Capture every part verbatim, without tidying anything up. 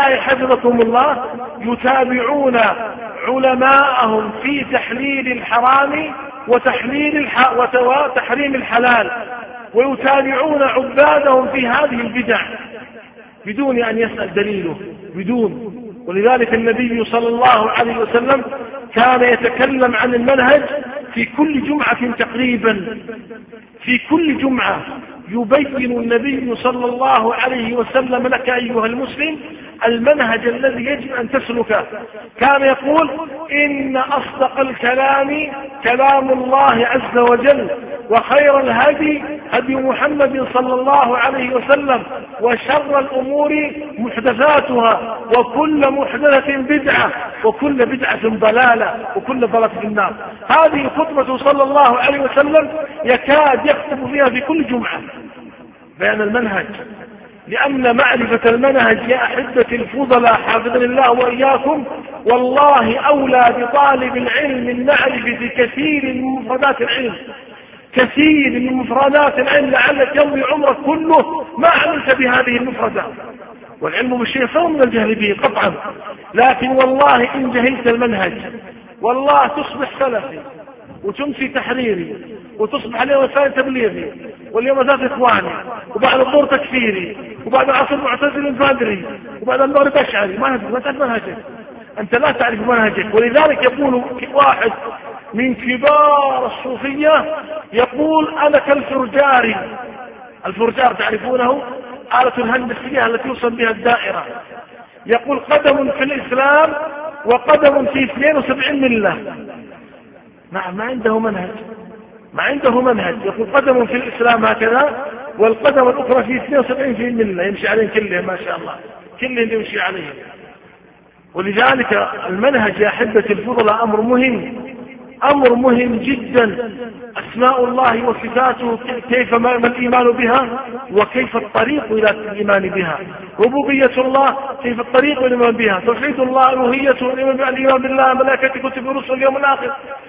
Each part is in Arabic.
هؤلاء حفظكم الله يتابعون علماءهم في تحليل الحرام وتحليل الح... وتحريم الحلال، ويتابعون عبادهم في هذه البدع بدون أن يسأل دليله، بدون. ولذلك النبي صلى الله عليه وسلم كان يتكلم عن المنهج في كل جمعة تقريبا، في كل جمعة يبين النبي صلى الله عليه وسلم لك أيها المسلم المنهج الذي يجب أن تسلكه. كان يقول إن أصدق الكلام كلام الله عز وجل، وخير الهدي هدي محمد صلى الله عليه وسلم، وشر الأمور محدثاتها، وكل محدثة بدعة، وكل بدعة ضلالة، وكل ضلالة في النار. هذه خطبة صلى الله عليه وسلم يكاد يخطب فيها في كل جمعة بيان المنهج، لأن معرفة المنهج يا أحبتي الفضلاء حافظني الله وإياكم والله أولى بطالب العلم من معرفة كثير من مفردات العلم، كثير من مفردات العلم، لعلك يمضي عمرك كله ما عملت بهذه المفردات. والعلم بالشيء خير من الجهل به قطعا، لكن والله إن جهلت المنهج والله تصبح سلفي وتمشي تحريري، وتصبح اليوم الثاني تبليغي، واليوم ذات إخواني، وبعد الظهر تكفيري، وبعد العصر معتزل فادري، وبعد المغرب أشعري. ما ما تعرف منهجك، أنت لا تعرف منهجك. ولذلك يقول واحد من كبار الصوفية يقول أنا كالفرجاري. الفرجار تعرفونه؟ آلة الهندسية التي يوصل بها الدائرة. يقول قدم في الإسلام وقدم في اثنين وسبعين ملة. نعم، ما عنده منهج، ما عنده منهج. يقول قدم في الإسلام هكذا، والقدم الأخرى في اثنين وسبعين في ملة يمشي عليهم كلهم ما شاء الله، كلهم يمشي عليهم. ولذلك المنهج يا أحبتي الفضلاء أمر مهم، أمر مهم جدا. أسماء الله وصفاته كيف ما الإيمان بها، وكيف الطريق إلى الإيمان بها. ربوبية الله كيف الطريق إلى الإيمان بها. توحيد الله ألوهيته، الإيمان بالله، ملائكته، كتب الرسل، اليوم الآخر،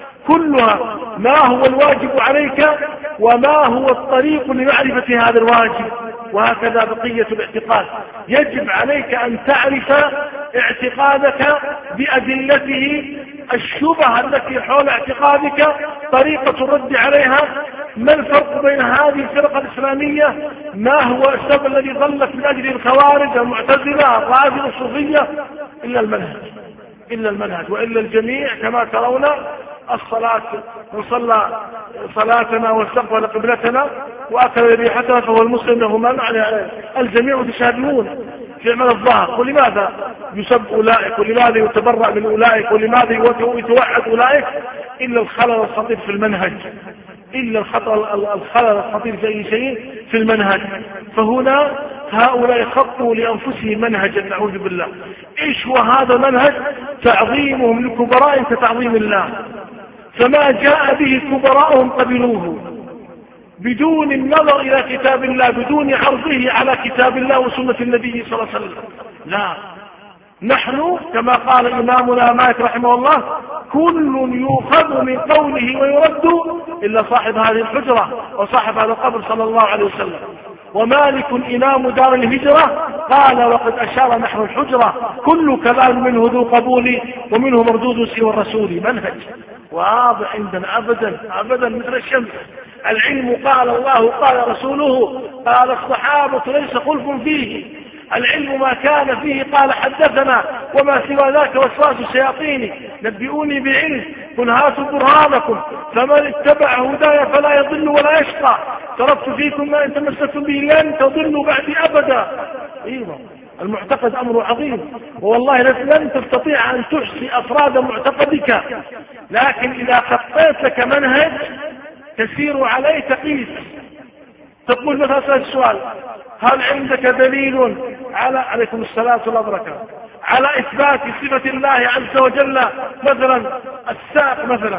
كلها ما هو الواجب عليك وما هو الطريق لمعرفة هذا الواجب. وهكذا بقية الاعتقاد، يجب عليك أن تعرف اعتقادك بأدلته، الشبهة التي حول اعتقادك، طريقة الرد عليها، ما الفرق بين هذه الفرقة الإسلامية، ما هو السبب الذي ضلت من أجل الخوارج، المعتزلة، الرافضة، الصوفية. إلا المنهج، إلا المنهج، وإلا الجميع كما ترون الصلاة، وصلى صلاتنا واستقبل قبلتنا وأكل ريحتنا فهو المسلم له من عليه. الجميع متشابهون في عمل الظاهر. ولماذا يسب أولئك، ولماذا يتبرأ من أولئك، ولماذا يتوعد أولئك؟ إلا الخلل الخطير في المنهج، إلا الخلل الخطير في أي شيء في المنهج. فهنا هؤلاء خطوا لأنفسهم منهجا، نعوذ بالله. إيش هو هذا المنهج؟ تعظيمهم لكبراء كتعظيم الله، فما جاء به كبراءهم قبلوه بدون النظر إلى كتاب الله، بدون عرضه على كتاب الله وسنة النبي صلى الله عليه وسلم. لا، نحن كما قال إمامنا مالك رحمه الله كل يؤخذ من قوله ويرد إلا صاحب هذه الحجرة وصاحب هذا القبر صلى الله عليه وسلم. ومالك إمام دار الهجرة قال وقد أشار نحو الحجرة كل كلام منه ذو قبول ومنه مردود سوى الرسول. منهج واضح عندنا أبدا أبدا مثل الشمس. العلم قال الله قال رسوله قال الصحابة ليس خلف فيه. العلم ما كان فيه قال حدثنا وما سوى ذاك وسواس الشياطين. نبئوني بعلم قل هاتوا برهانكم فمن اتبع هدايا فلا يضل ولا يشقى. تركت فيكم ما ان تمسكتم به لن تضلوا بعدي ابدا. ايوه المعتقد امر عظيم، والله لن تستطيع ان تحصي افراد معتقدك، لكن اذا خطيت لك منهج تسير عليه تقيس. تقول مثلا السؤال هل عندك دليل على عليكم الصلاة والبركة على إثبات صفة الله عز وجل مثلا الساق مثلا؟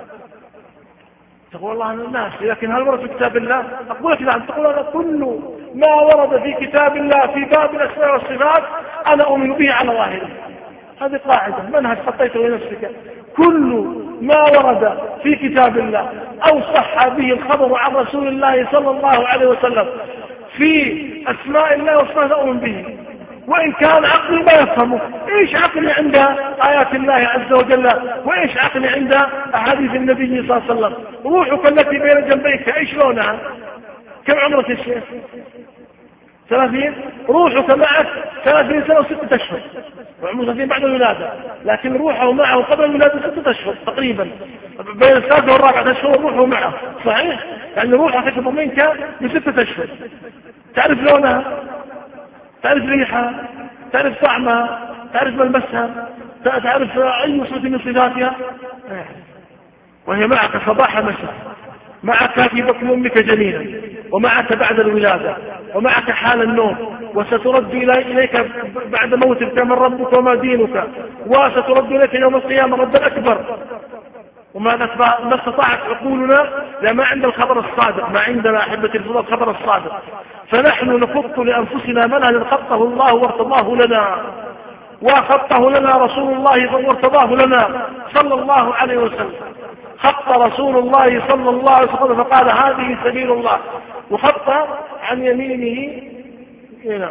تقول الله عن الناس لكن هل ورد في كتاب الله؟ أقول لك نعم. تقول أنا كل ما ورد في كتاب الله في باب الأسماء والصفات أنا أؤمن به على ظاهره. هذه قاعدة منهج حطيته لنفسك. كل ما ورد في كتاب الله أو صح به الخبر عن رسول الله صلى الله عليه وسلم في أسماء الله وصفاته أؤمن به. وإن كان عقلي ما يفهمه. إيش عقلي عند آيات الله عز وجل، وإيش عقلي عند أحاديث النبي صلى الله عليه وسلم. روحك التي بين جنبيك إيش لونها؟ كم عمرك يا شيخ؟ ثلاثين. روحك معك ثلاثين سنة وستة أشهر، وعمره ثلاثين بعد الولادة، لكن روحه معه قبل الولادة ستة أشهر تقريبا، بين الثالثة والرابعة أشهر روحه معه، صحيح؟ يعني روحه أكبر منك بستة أشهر. تعرف لونها، تعرف ريحها، تعرف طعمها، تعرف ملمسها، تعرف أي صفة من صفاتها، وهي معك صباح مساء، معك في بطن أمك جنينا، ومعك بعد الولادة، ومعك حال النوم، وسترد إليك بعد موتك من ربك وما دينك، وسترد إليك يوم القيامة ردا أكبر. وما ما استطاعت عقولنا لما عند الخبر الصادق، ما عندنا أحبة الفضل الخبر الصادق، فنحن نخط لأنفسنا منهج خطه الله وارتضاه لنا، وخطه لنا رسول الله وارتضاه لنا صلى الله عليه وسلم. خط رسول الله صلى الله عليه وسلم فقال هذه سبيل الله، وخط عن يمينه هنا،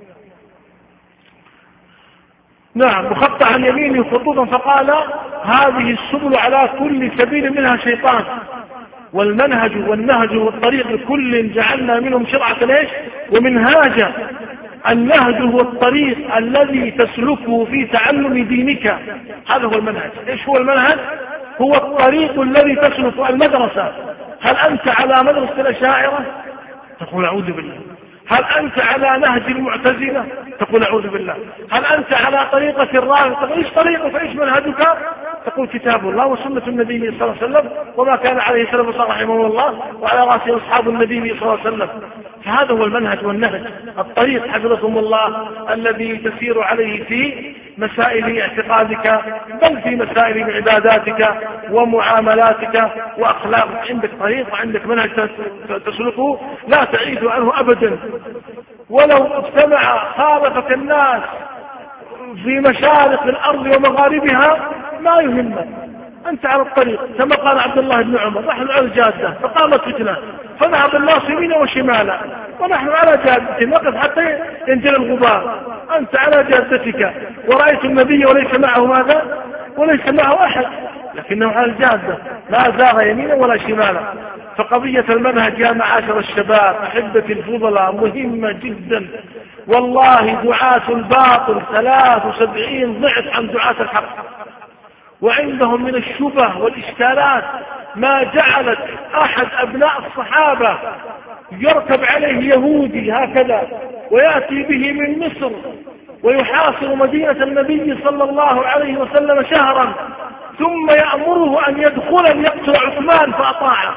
نعم، وخط عن يمينه خطوطا فقال هذه السبل على كل سبيل منها شيطان، والمنهج والنهج والطريق لكل جعلنا منهم شرعة ايش ومنهاجا. النهج هو الطريق الذي تسلكه في تعلم دينك، هذا هو المنهج. ايش هو المنهج؟ هو الطريق الذي تسلك المدرسة. هل أنت على مدرسة الأشاعرة؟ تقول أعوذ بالله. هل أنت على نهج المعتزلة؟ تقول أعوذ بالله. هل أنت على طريقة الرافضة؟ تقول إيش طريقك فإيش منهجك؟ تقول كتاب الله وسنة النبي صلى الله عليه وسلم وما كان عليه السلف الصالح رحمه الله وعلى رأسه أصحاب النبي صلى الله عليه وسلم. فهذا هو المنهج والنهج، الطريق حفظكم الله الذي تسير عليه في مسائل اعتقادك، بل في مسائل عباداتك ومعاملاتك وأخلاقك. عندك طريق وعندك منهج تسلكه لا تعيد عنه أبدا. ولو اجتمع خالفك الناس في مشارق الأرض ومغاربها ما يهمك، أنت على الطريق. كما قال عبد الله بن عمر نحن على الجادة فقامت فتنة فذهب الناس يمينا وشمالا ونحن على جادة نقف حتى ينزل الغبار. أنت على جادتك ورأيت النبي وليس معه ماذا؟ وليس معه أحد، لكنه على الجادة لا زاغ يمينا ولا شمالا. فقضية المنهج يا معاشر الشباب أحبتي الفضلاء مهمة جدا. والله دعاة الباطل ثلاث وسبعين ضعف عن دعاة الحق، وعندهم من الشبه والإشكالات ما جعلت أحد أبناء الصحابة يركب عليه يهودي هكذا ويأتي به من مصر ويحاصر مدينة النبي صلى الله عليه وسلم شهرا، ثم يأمره أن يدخل ليقتل عثمان فأطاعه.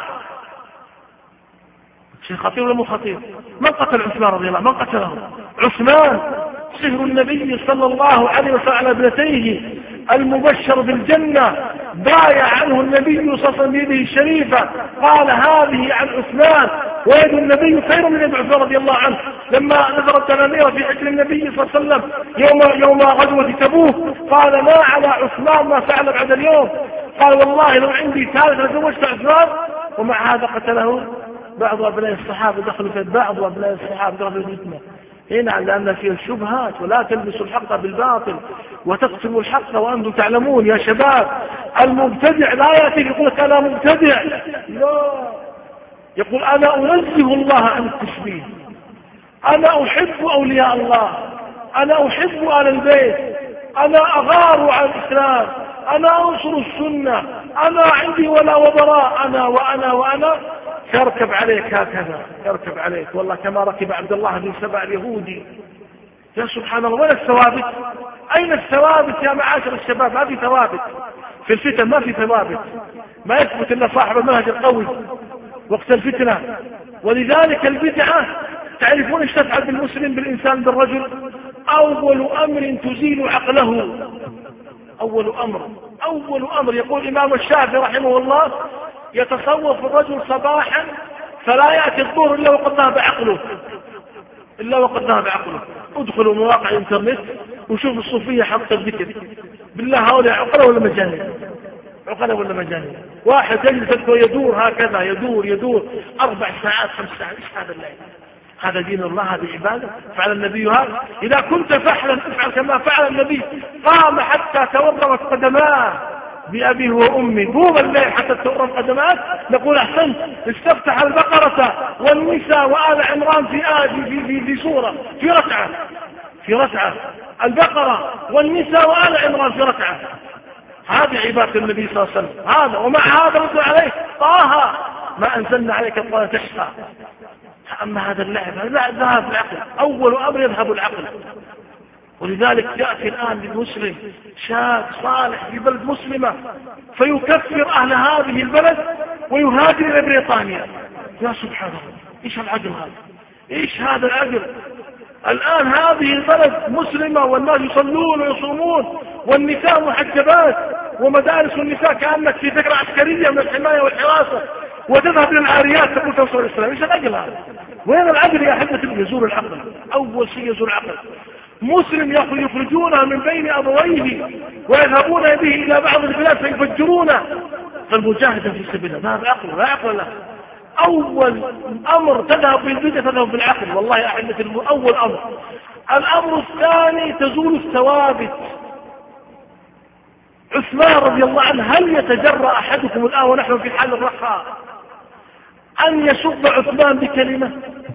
شيء خطير ولا مو خطير؟ من قتل عثمان رضي الله عنه؟ من قتله؟ عثمان صهر النبي صلى الله عليه وسلم على ابنتيه المبشر بالجنة، بايع عنه النبي صلى الله عليه وسلم بيده الشريفة، قال هذه عن عثمان، ويد النبي خير من يد عثمان رضي الله عنه. لما نظرت التنانير في حجر النبي صلى الله عليه وسلم يوم يوم غزوة تبوك قال ما على عثمان ما فعل بعد اليوم، قال والله لو عندي ثالث لزوجت عثمان. ومع هذا قتله بعض أبناء الصحابة، دخلوا في بعض أبناء الصحابة دخلوا في الفتنة. هنا لأن فيه الشبهات، ولا تلبسوا الحق بالباطل وتقسموا الحق وأنتم تعلمون. يا شباب المبتدع لا يأتي يقول لك أنا مبتدع، لا، يقول أنا أنزه الله عن التشبيه، أنا أحب أولياء الله، أنا أحب آل البيت، أنا أغار عن الإسلام، أنا أنصر السنة، أنا عندي ولا وبراء، أنا وأنا وأنا. يركب عليك هكذا، يركب عليك والله كما ركب عبد الله بن سبع اليهودي. يا سبحان الله، وين الثوابت؟ أين الثوابت يا معاشر الشباب؟ ما في ثوابت في الفتن، ما في ثوابت، ما يثبت إلا صاحب المنهج القوي وقت الفتنة. ولذلك البدعة تعرفون ايش تفعل بالمسلم بالإنسان بالرجل؟ أول أمر تزيل عقله، أول أمر أول أمر يقول الإمام الشافعي رحمه الله يتصوف الرجل صباحا فلا يأتي الظهر إلا وقد ذهب عقله، إلا وقد ذهب عقله. ادخلوا مواقع الانترنت وشوفوا الصوفية حق الذكر، بالله هؤلاء عقله ولا مجانين؟ عقله ولا مجانين؟ واحد يجلس يدور هكذا، يدور يدور أربع ساعات خمس ساعات، إيش هذا الليل؟ هذا دين الله، هذه عبادة. فعل النبي هذا؟ إذا كنت فحلا افعل كما فعل النبي، قام حتى تورمت قدماه بأبيه وأمي، قوم الليل حتى تورم قدمات، نقول أحسنت. استفتح البقرة والنساء وآل عمران في آية في, في, في سورة في ركعة في ركعة البقرة والنساء وآل عمران في ركعة. هذه عبادة النبي صلى الله عليه وسلم. هذا ومع هذا رد عليه طه ما أنزلنا عليك القرآن تشقى. أما هذا اللعب لا ذهب العقل، أول أمر يذهب العقل. ولذلك يأتي الآن للمسلم شاب صالح في بلد مسلمة فيكفر أهل هذه البلد ويهاجر إلى بريطانيا. يا سبحان الله، إيش العقل هذا؟ إيش هذا العقل؟ الآن هذه البلد مسلمة والناس يصلون ويصومون والنساء محجبات ومدارس النساء كأنك في ذكرى عسكرية من الحماية والحراسة، وتذهب للعاريات تقول توصل الإسلام. إيش العقل هذا؟ وين العقل يا أحبة؟ يزور العقل، أول شيء يزور العقل. مسلم يخرجونه من بين أبويه ويذهبون به إلى بعض البلاد فيفجرونه، فالمجاهدة في سبيل الله هذا عقل لا عقل له. أول أمر تذهب بالبدء تذهب بالعقل، والله يا أحبة أول أمر. الأمر الثاني تزول الثوابت. عثمان رضي الله عنه، هل يتجرأ أحدكم الآن ونحن في حال الرخاء أن يسب عثمان بكلمة؟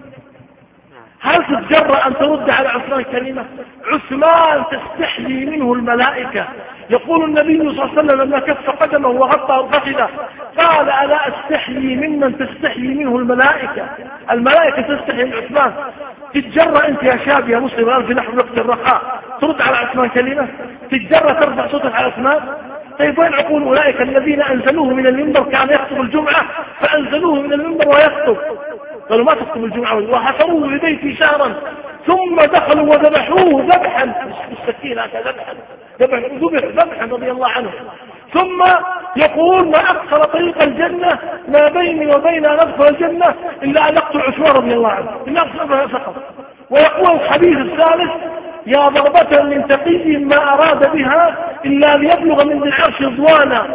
هل تتجرأ أن ترد على عثمان كلمة؟ عثمان تستحيي منه الملائكة. يقول النبي صلى الله عليه وسلم لما كف قدمه وغطى فخذه قال ألا أستحيي ممن تستحيي منه الملائكة؟ الملائكة تستحيي من عثمان. تتجرأ أنت يا شاب يا مسلم الآن في نحو وقت الرخاء ترد على عثمان كلمة؟ تتجرأ ترفع صوتك على عثمان؟ طيب وين عقول أولئك الذين أنزلوه من المنبر كان يخطب الجمعة فأنزلوه من المنبر ويخطب؟ قالوا ما تخطب الجمعة وحفروه لبيتي شهرا ثم دخلوا وذبحوه ذبحا بالسكين هكذا ذبحا ذبح ذبحا رضي الله عنه. ثم يقول ما أقصر طريق الجنة ما بيني وبين أن أدخل الجنة إلا أن أقتل عثمان رضي الله عنه إلا أقصر فقط. ويقول الحديث الثالث يا ضربة من تقي ما أراد بها إلا ليبلغ من ذي العرش رضوانا.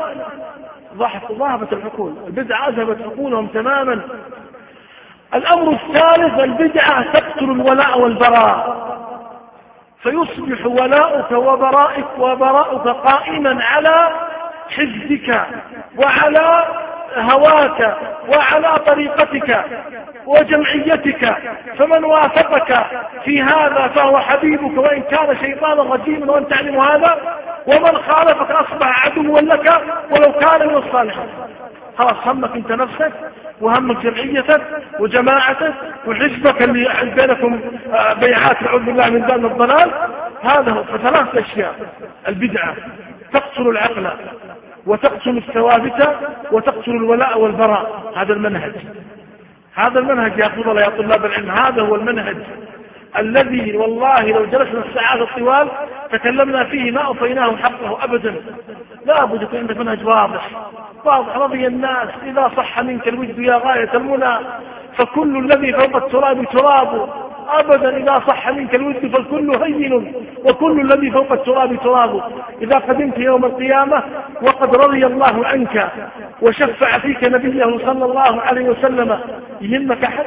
ذهبت العقول، البدعة أذهبت عقولهم تماما. الأمر الثالث البدعة تقتل الولاء والبراء، فيصبح ولاؤك وبراءك وبراؤك قائما على حزبك وعلى هواك وعلى طريقتك وجمعيتك، فمن وافقك في هذا فهو حبيبك وإن كان شيطانا رجيما وأن تعلم هذا، ومن خالفك أصبح عدوا لك ولو كان من الصالحين. خلاص همك انت نفسك وهمك جمعيتك وجماعتك وحزبك اللي بينكم بيعات نعوذ بالله من ذنب الضلال. هذا هو. فثلاث أشياء: البدعة تقتل العقل وتقتل الثوابت وتقتل الولاء والبراء. هذا المنهج، هذا المنهج يا فضل يا طلاب العلم، هذا هو المنهج الذي والله لو جلسنا الساعات الطوال تكلمنا فيه ما أوفيناه حقه أبدا. لا بد يكون عندك منهج واضح واضح. رضي الناس إذا صح منك الود يا غاية المنى فكل الذي فوق التراب تراب، أبدا إذا صح منك الود فالكل هين وكل الذي فوق التراب تراب. إذا قدمت يوم القيامة وقد رضي الله عنك وشفع فيك نبيه صلى الله عليه وسلم يهمك حد؟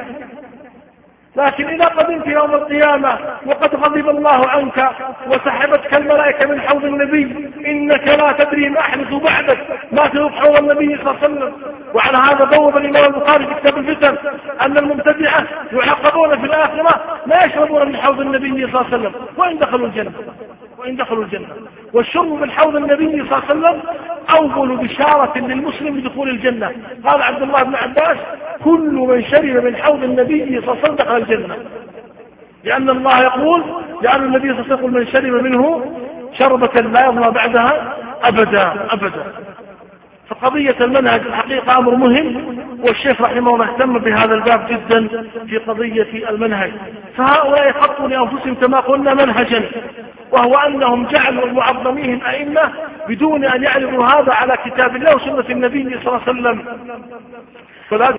لكن إذا قدمت يوم القيامة وقد غضب الله عنك وسحبتك الملائكة من حوض النبي إنك لا تدري ما أحدث بعدك ما تذوق حوض النبي صلى الله عليه وسلم. وعلى هذا بوب الإمام البخاري في كتاب الفتن أن المبتدعة يعاقبون في الآخرة لا يشربون من حوض النبي صلى الله عليه وسلم وإن دخلوا الجنة وإن دخلوا الجنة. والشرب من حوض النبي صلى الله عليه وسلم أول بشارة للمسلم بدخول الجنة. قال عبد الله بن عباس كل من شرب من حوض النبي صلى الله عليه وسلم دخل الجنة، لأن الله يقول لأن النبي صلى الله عليه وسلم من شرب منه شربة لا يظلم بعدها أبدا أبدا. فقضية المنهج الحقيقة أمر مهم، والشيخ رحمه الله اهتم بهذا الباب جدا في قضية المنهج. فهؤلاء خطوا لأنفسهم كما قلنا منهجا، وهو أنهم جعلوا معظميهم أئمة بدون أن يعرضوا هذا على كتاب الله وسنة النبي صلى الله عليه وسلم.